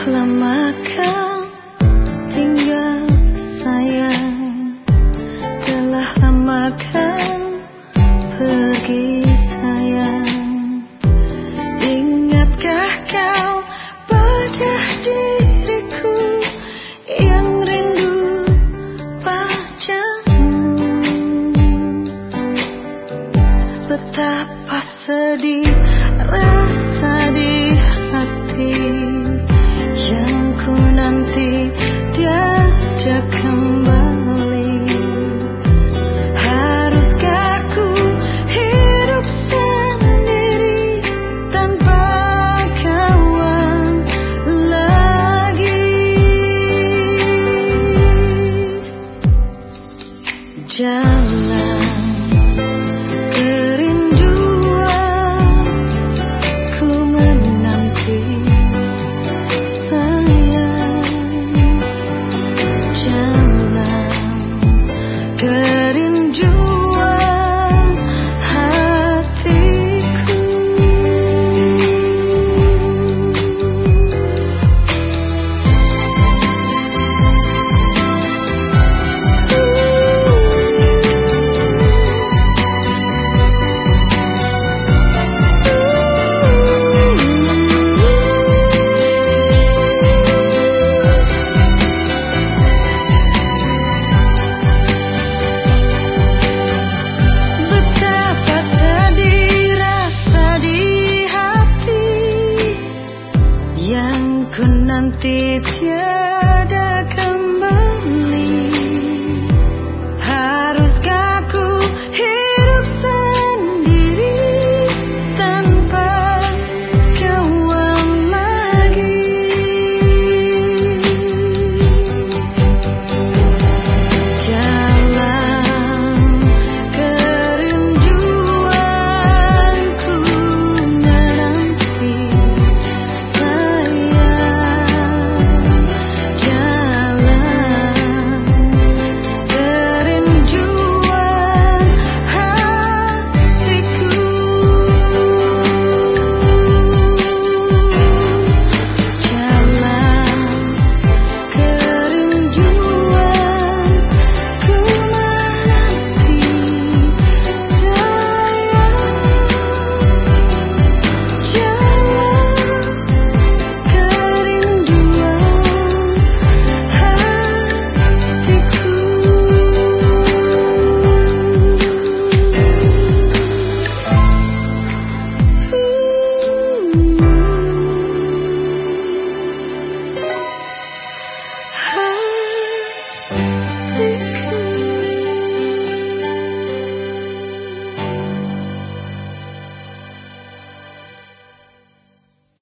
lama kau tinggal sayang, telah lama kau pergi sayang. Ingatkah kau pada diriku yang rindu padamu? Betapa sedih rasa di hati yang ku nanti tiada kembali. Haruskah ku hidup sendiri tanpa kawan lagi? Jalan kerinduan ku menanti sayang, jalan kerinduan hatiku. Ku nanti